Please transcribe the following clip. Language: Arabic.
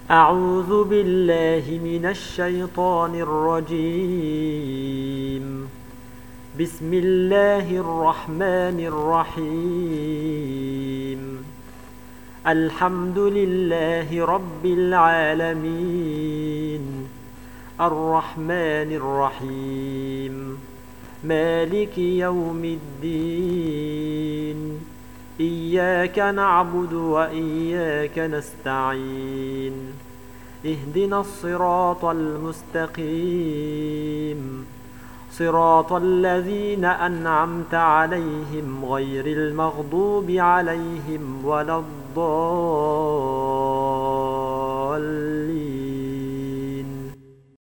أعوذ بالله من الشيطان الرجيم. بسم الله الرحمن الرحيم. الحمد لله رب العالمين، الرحمن الرحيم، مالك يوم الدين. إياك نعبد وإياك نستعين. اهدنا الصراط المستقيم، صراط الذين أنعمت عليهم غير المغضوب عليهم ولا الضالين.